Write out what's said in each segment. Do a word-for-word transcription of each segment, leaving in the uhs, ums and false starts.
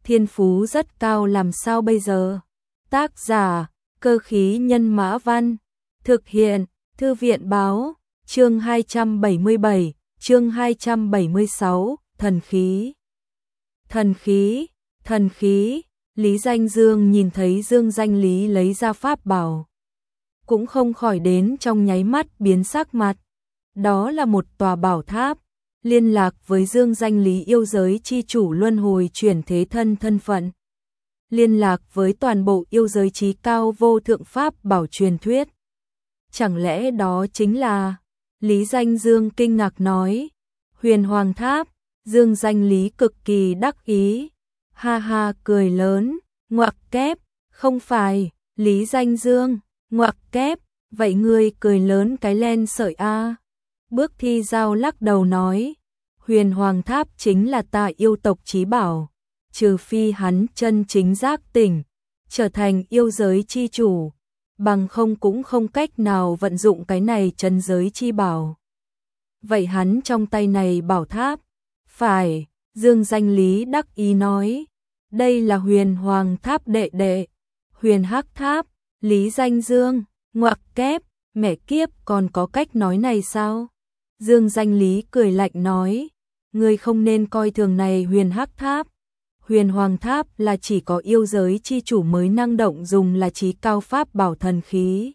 thiên phú rất cao làm sao bây giờ? Tác giả, Cơ khí nhân mã văn. Thực hiện, Thư viện báo, chương hai trăm bảy mươi bảy, chương hai trăm bảy mươi sáu, thần khí. Thần khí, thần khí, Lý Danh Dương nhìn thấy Dương Danh Lý lấy ra pháp bảo. Cũng không khỏi đến trong nháy mắt biến sắc mặt. Đó là một tòa bảo tháp, liên lạc với Dương Danh Lý yêu giới chi chủ luân hồi chuyển thế thân thân phận. Liên lạc với toàn bộ yêu giới trí cao vô thượng pháp bảo truyền thuyết. Chẳng lẽ đó chính là... Lý Danh Dương kinh ngạc nói. Huyền Hoàng Tháp. Dương Danh Lý cực kỳ đắc ý. Ha ha cười lớn. Ngoặc kép. Không phải. Lý Danh Dương. Ngoặc kép. Vậy ngươi cười lớn cái len sợi a. Bước Thi Giao lắc đầu nói. Huyền Hoàng Tháp chính là ta yêu tộc chí bảo. Trừ phi hắn chân chính giác tỉnh, trở thành yêu giới chi chủ, bằng không cũng không cách nào vận dụng cái này chân giới chi bảo. Vậy hắn trong tay này bảo tháp, phải, Dương Danh Lý đắc ý nói, đây là Huyền Hoàng Tháp đệ đệ, Huyền Hắc Tháp, Lý Danh Dương, ngoặc kép, mẹ kiếp còn có cách nói này sao? Dương Danh Lý cười lạnh nói, ngươi không nên coi thường này Huyền Hắc Tháp. Huyền Hoàng Tháp là chỉ có yêu giới chi chủ mới năng động dùng là chí cao pháp bảo thần khí.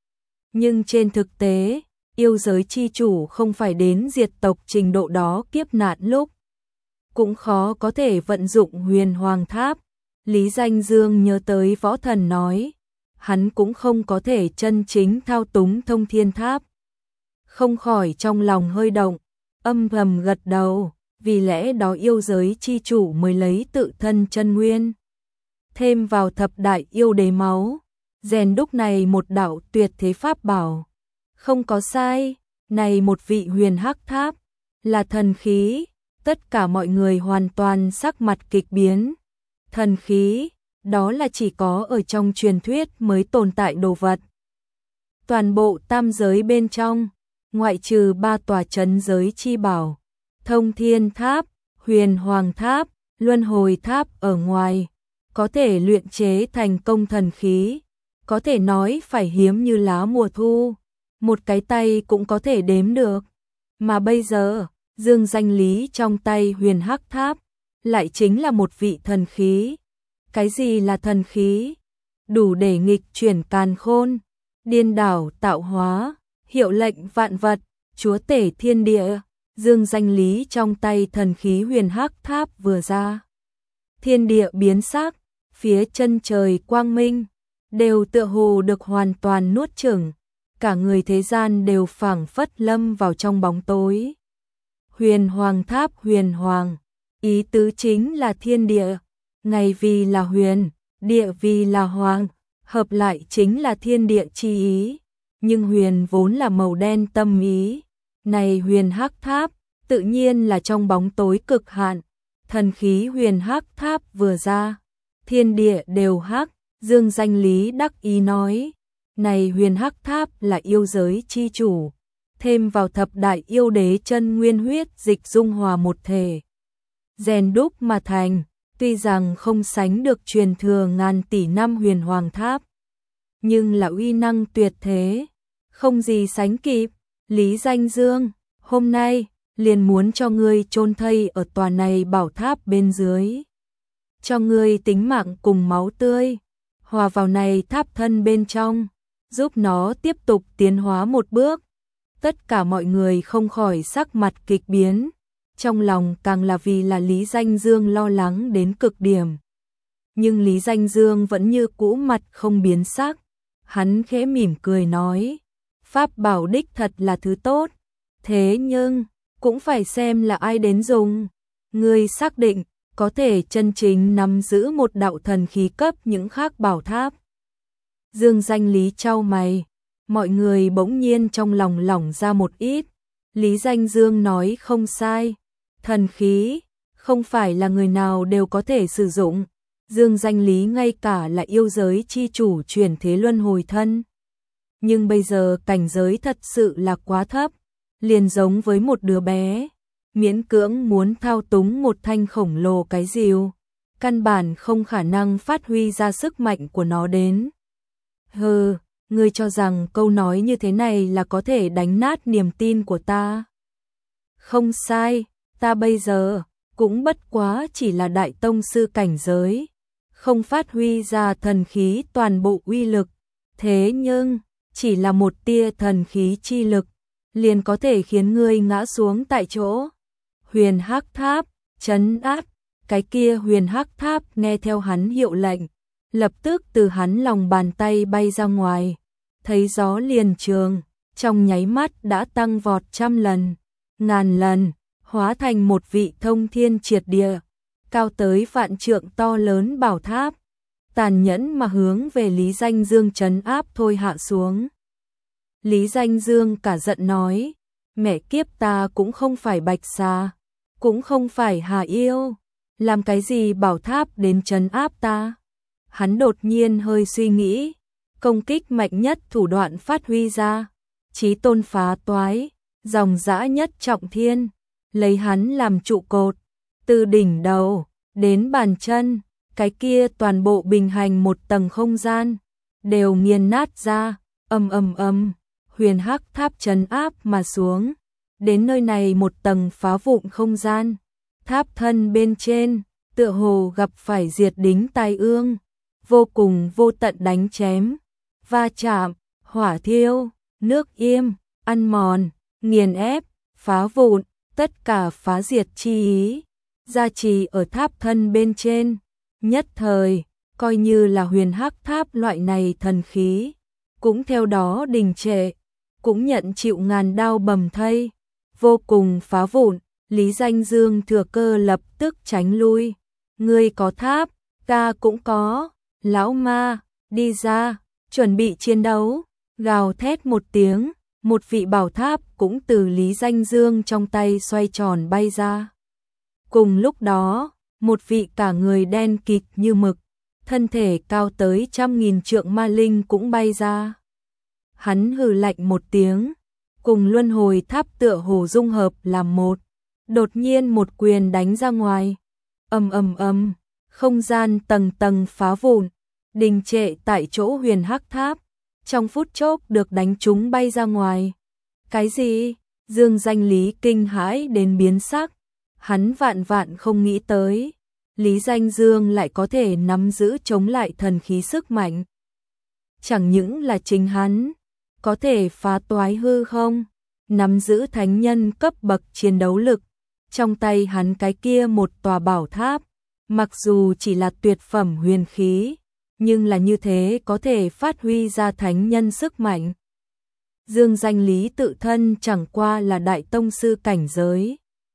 Nhưng trên thực tế, yêu giới chi chủ không phải đến diệt tộc trình độ đó kiếp nạn lúc. Cũng khó có thể vận dụng Huyền Hoàng Tháp. Lý Danh Dương nhớ tới võ thần nói, hắn cũng không có thể chân chính thao túng thông thiên tháp. Không khỏi trong lòng hơi động, âm thầm gật đầu. Vì lẽ đó yêu giới chi chủ mới lấy tự thân chân nguyên, thêm vào thập đại yêu đế máu, rèn đúc này một đạo tuyệt thế pháp bảo. Không có sai, này một vị Huyền Hắc Tháp, là thần khí, tất cả mọi người hoàn toàn sắc mặt kịch biến. Thần khí, đó là chỉ có ở trong truyền thuyết mới tồn tại đồ vật. Toàn bộ tam giới bên trong, ngoại trừ ba tòa trấn giới chi bảo. Thông Thiên Tháp, Huyền Hoàng Tháp, Luân Hồi Tháp ở ngoài, có thể luyện chế thành công thần khí, có thể nói phải hiếm như lá mùa thu, một cái tay cũng có thể đếm được. Mà bây giờ, Dương Danh Lý trong tay Huyền Hắc Tháp, lại chính là một vị thần khí. Cái gì là thần khí? Đủ để nghịch chuyển càn khôn, điên đảo tạo hóa, hiệu lệnh vạn vật, chúa tể thiên địa. Dương Danh Lý trong tay thần khí Huyền Hắc Tháp vừa ra, thiên địa biến sắc, phía chân trời quang minh, đều tựa hồ được hoàn toàn nuốt chửng, cả người thế gian đều phảng phất lâm vào trong bóng tối. Huyền Hoàng Tháp huyền hoàng, ý tứ chính là thiên địa, ngày vì là huyền, địa vì là hoàng, hợp lại chính là thiên địa chi ý, nhưng huyền vốn là màu đen tâm ý. Này Huyền Hắc Tháp, tự nhiên là trong bóng tối cực hạn, thần khí Huyền Hắc Tháp vừa ra, thiên địa đều hắc, Dương Danh Lý đắc ý nói, này Huyền Hắc Tháp là yêu giới chi chủ, thêm vào thập đại yêu đế chân nguyên huyết dịch dung hòa một thể. Rèn đúc mà thành, tuy rằng không sánh được truyền thừa ngàn tỷ năm Huyền Hoàng Tháp, nhưng là uy năng tuyệt thế, không gì sánh kịp. Lý Danh Dương, hôm nay, liền muốn cho ngươi chôn thây ở tòa này bảo tháp bên dưới. Cho ngươi tính mạng cùng máu tươi, hòa vào này tháp thân bên trong, giúp nó tiếp tục tiến hóa một bước. Tất cả mọi người không khỏi sắc mặt kịch biến, trong lòng càng là vì là Lý Danh Dương lo lắng đến cực điểm. Nhưng Lý Danh Dương vẫn như cũ mặt không biến sắc, hắn khẽ mỉm cười nói. Pháp bảo đích thật là thứ tốt, thế nhưng, cũng phải xem là ai đến dùng. Ngươi xác định, có thể chân chính nắm giữ một đạo thần khí cấp những khác bảo tháp. Dương Danh Lý chau mày, mọi người bỗng nhiên trong lòng lỏng ra một ít. Lý Danh Dương nói không sai, thần khí, không phải là người nào đều có thể sử dụng. Dương Danh Lý ngay cả là yêu giới chi chủ chuyển thế luân hồi thân. Nhưng bây giờ cảnh giới thật sự là quá thấp, liền giống với một đứa bé, miễn cưỡng muốn thao túng một thanh khổng lồ cái rìu, căn bản không khả năng phát huy ra sức mạnh của nó đến. Hừ, ngươi cho rằng câu nói như thế này là có thể đánh nát niềm tin của ta? Không sai, ta bây giờ cũng bất quá chỉ là đại tông sư cảnh giới, không phát huy ra thần khí toàn bộ uy lực, thế nhưng chỉ là một tia thần khí chi lực liền có thể khiến ngươi ngã xuống tại chỗ. Huyền Hắc Tháp trấn áp. Cái kia Huyền Hắc Tháp nghe theo hắn hiệu lệnh, lập tức từ hắn lòng bàn tay bay ra ngoài, thấy gió liền trường, trong nháy mắt đã tăng vọt trăm lần, ngàn lần, hóa thành một vị thông thiên triệt địa, cao tới vạn trượng to lớn bảo tháp, tàn nhẫn mà hướng về Lý Danh Dương trấn áp thôi hạ xuống. Lý Danh Dương cả giận nói, mẹ kiếp, ta cũng không phải bạch xà, cũng không phải hà yêu, làm cái gì bảo tháp đến trấn áp ta? Hắn đột nhiên hơi suy nghĩ, công kích mạnh nhất thủ đoạn phát huy ra, chí tôn phá toái, dòng dã nhất trọng thiên, lấy hắn làm trụ cột, từ đỉnh đầu đến bàn chân, cái kia toàn bộ bình hành một tầng không gian, đều nghiền nát ra, ầm ầm ầm, Huyền Hắc Tháp trấn áp mà xuống, đến nơi này một tầng phá vụn không gian, tháp thân bên trên, tựa hồ gặp phải diệt đính tai ương, vô cùng vô tận đánh chém, va chạm, hỏa thiêu, nước im, ăn mòn, nghiền ép, phá vụn, tất cả phá diệt chi ý, gia trì ở tháp thân bên trên, nhất thời, coi như là Huyền Hắc Tháp loại này thần khí, cũng theo đó đình trệ, cũng nhận chịu ngàn đao bầm thây, vô cùng phá vụn. Lý Danh Dương thừa cơ lập tức tránh lui. Ngươi có tháp, ta cũng có. Lão ma, đi ra, chuẩn bị chiến đấu. Gào thét một tiếng, một vị bảo tháp cũng từ Lý Danh Dương trong tay xoay tròn bay ra. Cùng lúc đó, một vị cả người đen kịt như mực, thân thể cao tới trăm nghìn trượng ma linh cũng bay ra. Hắn hừ lạnh một tiếng, cùng luân hồi tháp tựa hồ dung hợp làm một. Đột nhiên một quyền đánh ra ngoài, ầm ầm ầm, không gian tầng tầng phá vụn, đình trệ tại chỗ Huyền Hắc Tháp, trong phút chốc được đánh trúng bay ra ngoài. Cái gì? Dương Danh Lý kinh hãi đến biến sắc, hắn vạn vạn không nghĩ tới, Lý Danh Dương lại có thể nắm giữ chống lại thần khí sức mạnh. Chẳng những là chính hắn có thể phá toái hư không, nắm giữ thánh nhân cấp bậc chiến đấu lực. Trong tay hắn cái kia một tòa bảo tháp, mặc dù chỉ là tuyệt phẩm huyền khí, nhưng là như thế có thể phát huy ra thánh nhân sức mạnh. Dương Danh Lý tự thân chẳng qua là đại tông sư cảnh giới,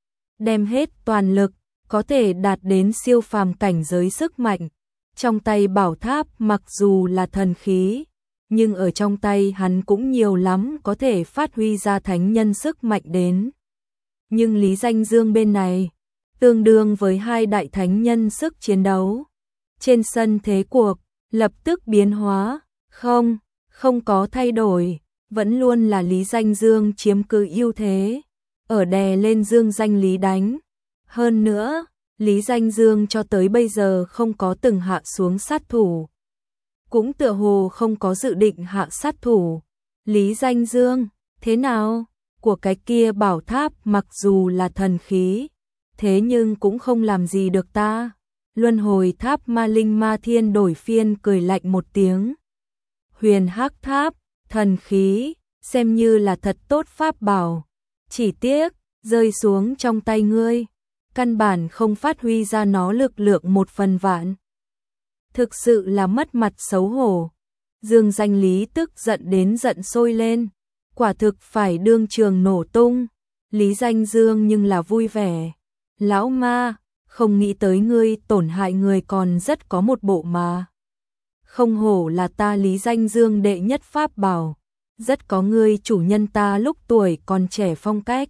đem hết toàn lực, có thể đạt đến siêu phàm cảnh giới sức mạnh. Trong tay bảo tháp mặc dù là thần khí, nhưng ở trong tay hắn cũng nhiều lắm có thể phát huy ra thánh nhân sức mạnh đến. Nhưng Lý Danh Dương bên này, tương đương với hai đại thánh nhân sức chiến đấu. Trên sân thế cuộc, lập tức biến hóa, không, không có thay đổi, vẫn luôn là Lý Danh Dương chiếm cứ ưu thế, ở đè lên Dương Danh Lý đánh. Hơn nữa, Lý Danh Dương cho tới bây giờ không có từng hạ xuống sát thủ, cũng tựa hồ không có dự định hạ sát thủ. Lý Danh Dương, thế nào? Của cái kia bảo tháp mặc dù là thần khí, thế nhưng cũng không làm gì được ta. Luân hồi tháp ma linh ma thiên đổi phiên cười lạnh một tiếng. Huyền Hắc Tháp, thần khí, xem như là thật tốt pháp bảo. Chỉ tiếc, rơi xuống trong tay ngươi, căn bản không phát huy ra nó lực lượng một phần vạn. Thực sự là mất mặt xấu hổ. Dương Danh Lý tức giận đến giận sôi lên, quả thực phải đương trường nổ tung. Lý Danh Dương nhưng là vui vẻ. Lão ma, không nghĩ tới ngươi tổn hại người còn rất có một bộ mà. Không hổ là ta Lý Danh Dương đệ nhất pháp bảo, rất có ngươi chủ nhân ta lúc tuổi còn trẻ phong cách.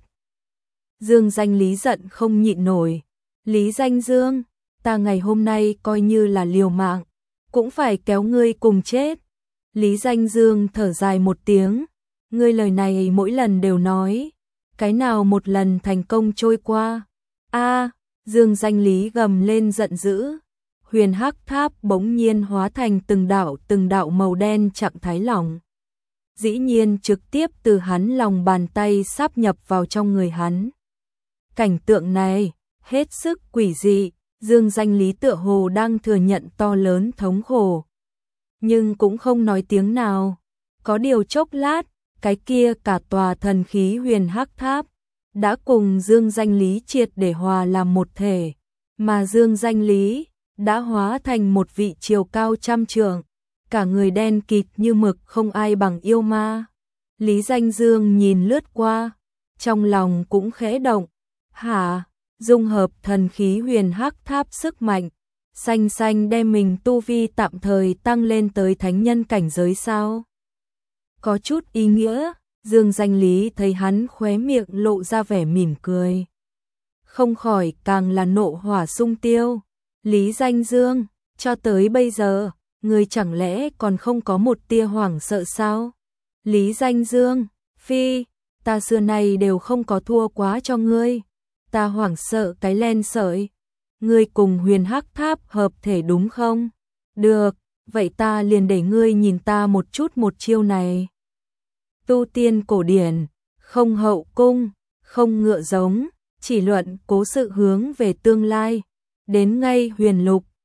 Dương Danh Lý giận không nhịn nổi. Lý Danh Dương, ta ngày hôm nay coi như là liều mạng, cũng phải kéo ngươi cùng chết. Lý Danh Dương thở dài một tiếng, ngươi lời này mỗi lần đều nói, cái nào một lần thành công trôi qua. A, Dương Danh Lý gầm lên giận dữ, huyền hắc tháp bỗng nhiên hóa thành từng đạo từng đạo màu đen trạng thái lỏng. Dĩ nhiên trực tiếp từ hắn lòng bàn tay sáp nhập vào trong người hắn. Cảnh tượng này, hết sức quỷ dị, Dương Danh Lý tựa hồ đang thừa nhận to lớn thống khổ. Nhưng cũng không nói tiếng nào. Có điều chốc lát, cái kia cả tòa thần khí huyền hắc tháp đã cùng Dương Danh Lý triệt để hòa làm một thể, mà Dương Danh Lý đã hóa thành một vị chiều cao trăm trượng, cả người đen kịt như mực không ai bằng yêu ma. Lý Danh Dương nhìn lướt qua, trong lòng cũng khẽ động, hả, dung hợp thần khí huyền hắc tháp sức mạnh, xanh xanh đem mình tu vi tạm thời tăng lên tới thánh nhân cảnh giới sao? Có chút ý nghĩa, Dương Danh Lý thấy hắn khóe miệng lộ ra vẻ mỉm cười. Không khỏi càng là nộ hỏa sung tiêu. Lý Danh Dương, cho tới bây giờ, ngươi chẳng lẽ còn không có một tia hoảng sợ sao? Lý Danh Dương, phi, ta xưa nay đều không có thua quá cho ngươi. Ta hoảng sợ cái len sợi. Ngươi cùng huyền hắc tháp hợp thể đúng không? Được, vậy ta liền để ngươi nhìn ta một chút một chiêu này. Tu tiên cổ điển, không hậu cung, không ngựa giống, chỉ luận cố sự hướng về tương lai. Đến ngay huyền lục,